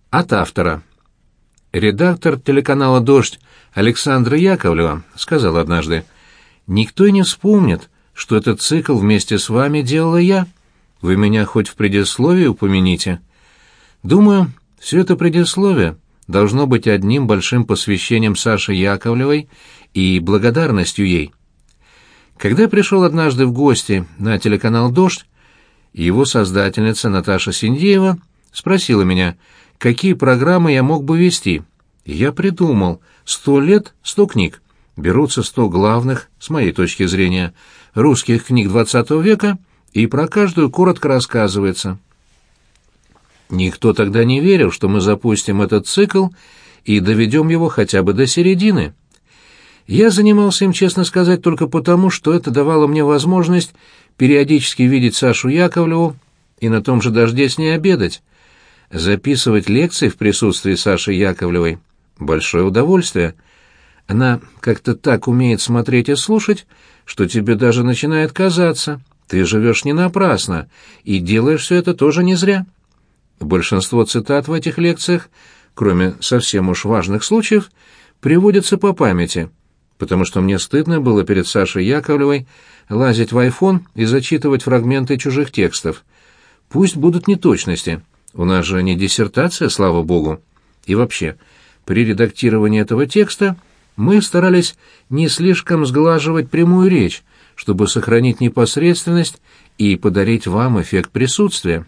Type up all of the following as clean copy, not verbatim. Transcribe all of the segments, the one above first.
От автора. Редактор телеканала «Дождь» Александра Яковлева сказал однажды: «Никто и не вспомнит, что этот цикл вместе с вами делала я. Вы меня хоть в предисловии упомяните». Думаю, все это предисловие должно быть одним большим посвящением Саше Яковлевой и благодарностью ей. Когда я пришел однажды в гости на телеканал «Дождь», его создательница Наташа Синдеева спросила меня, какие программы я мог бы вести. Я придумал: 100 лет, 100 книг. Берутся 100 главных, с моей точки зрения, русских книг XX века, и про каждую коротко рассказывается. Никто тогда не верил, что мы запустим этот цикл и доведем его хотя бы до середины. Я занимался им, честно сказать, только потому, что это давало мне возможность периодически видеть Сашу Яковлеву и на том же «Дожде» с ней обедать. Записывать лекции в присутствии Саши Яковлевой — большое удовольствие. Она как-то так умеет смотреть и слушать, что тебе даже начинает казаться, ты живешь не напрасно и делаешь все это тоже не зря. Большинство цитат в этих лекциях, кроме совсем уж важных случаев, приводятся по памяти, потому что мне стыдно было перед Сашей Яковлевой лазить в айфон и зачитывать фрагменты чужих текстов. Пусть будут неточности, у нас же не диссертация, слава богу. И вообще, при редактировании этого текста мы старались не слишком сглаживать прямую речь, чтобы сохранить непосредственность и подарить вам эффект присутствия.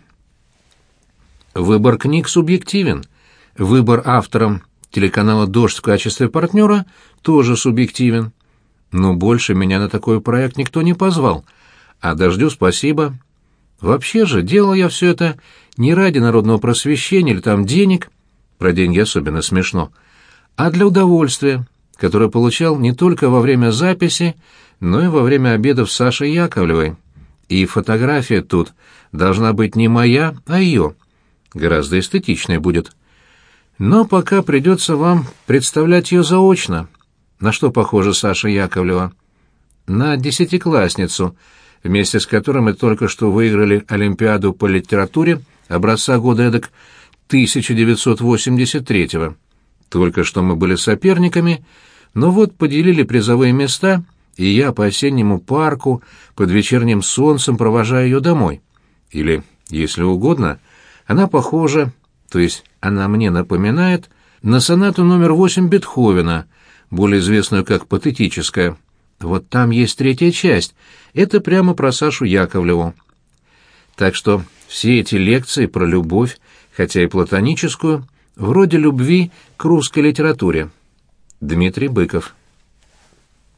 Выбор книг субъективен. Выбор автором телеканала «Дождь» в качестве партнера тоже субъективен. Но больше меня на такой проект никто не позвал. А «Дождю» спасибо. Вообще же делал я все это не ради народного просвещения или там денег, про деньги особенно смешно, а для удовольствия, которое получал не только во время записи, но и во время обедов с Сашей Яковлевой. И фотография тут должна быть не моя, а ее. Гораздо эстетичнее будет. Но пока придется вам представлять ее заочно. На что похожа Саша Яковлева? На десятиклассницу, вместе с которой мы только что выиграли Олимпиаду по литературе образца года эдак 1983-го. Только что мы были соперниками, но вот поделили призовые места, и я по осеннему парку под вечерним солнцем провожаю ее домой. Или, если угодно, она похожа, то есть она мне напоминает, на сонату номер 8 Бетховена, более известную как патетическая. Вот там есть третья часть, это прямо про Сашу Яковлеву. Так что все эти лекции про любовь, хотя и платоническую, вроде любви к русской литературе. Дмитрий Быков.